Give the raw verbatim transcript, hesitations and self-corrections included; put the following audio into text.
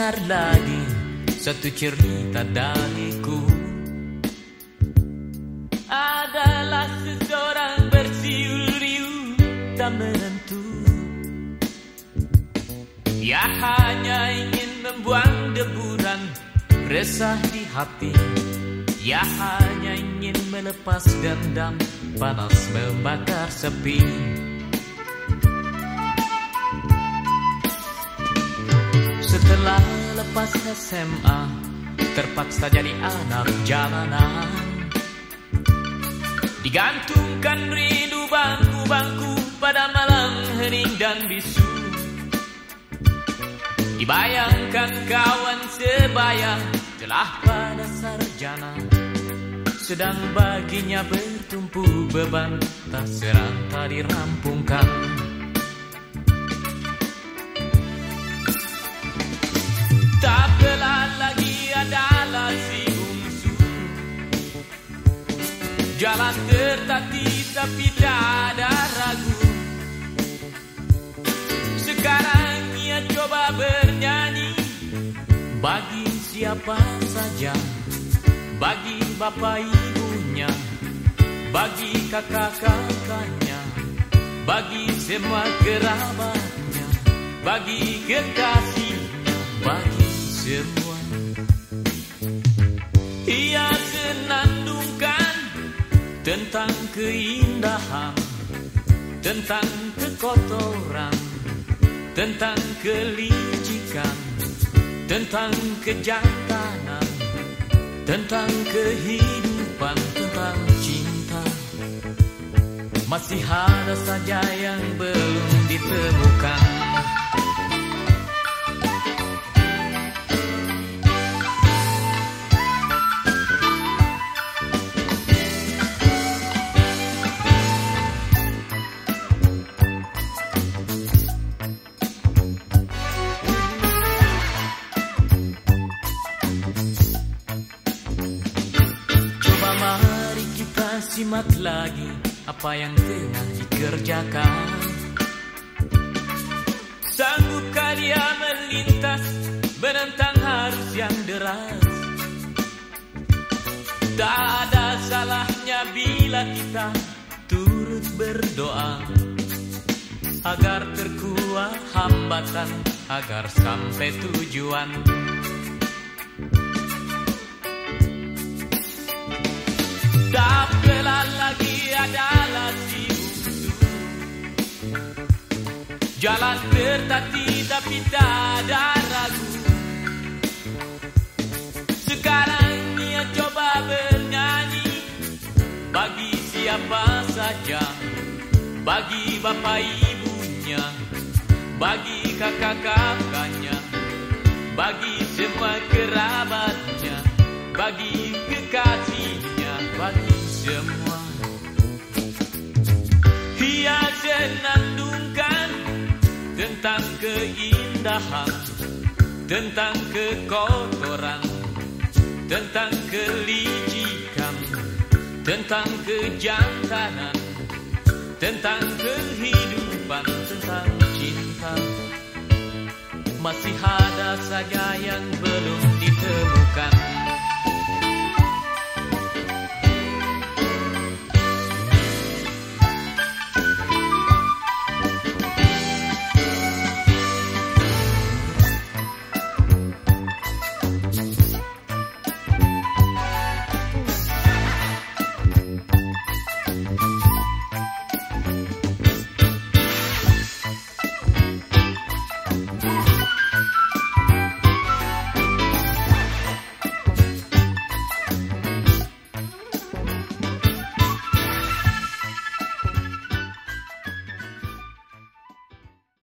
dengar lagi satu cerita dariku. Adalah seseorang bersiul-riuh tak menentu. Ia hanya ingin membuang deburan resah di hati. Ia hanya ingin melepas dendam panas membakar sepi. Setelah lepas S M A, terpaksa jadi anak jalanan. Digantungkan rindu bangku-bangku pada malam hening dan bisu. Dibayangkan kawan sebaya telah pada sarjana, sedang baginya bertumpu beban tak seranta dirampungkan. Tak pelan lagi adalah si bungsu. Jalan tertati tapi tak ada ragu. Sekarang ia coba bernyanyi bagi siapa saja, bagi bapak ibunya, bagi kakak-kakaknya, bagi semua kerabatnya, bagi kekasihnya, bagi semua. Ia senandungkan tentang keindahan, tentang kekotoran, tentang kelicikan, tentang kejantanan, tentang kehidupan, tentang cinta. Masih ada saja yang belum ditemukan. Simak lagi apa yang tengah dikerjakan. Sanggupkah dia melintas menentang arus yang deras? Tak ada salahnya bila kita turut berdoa agar terkuat hambatan, agar sampai tujuan. Tak pelan lagi adalah si bungsu. Jalan tertati tapi tak ada ragu. Sekarang ia coba bernyanyi bagi siapa saja, bagi bapak ibunya, bagi kakak-kakaknya, bagi semua kerabatnya, bagi kekasihnya, bagi semua. Ia senandungkan tentang keindahan, tentang kekotoran, tentang kelicikan, tentang kejantanan, tentang kehidupan, tentang cinta. Masih ada saja yang belum ditemukan.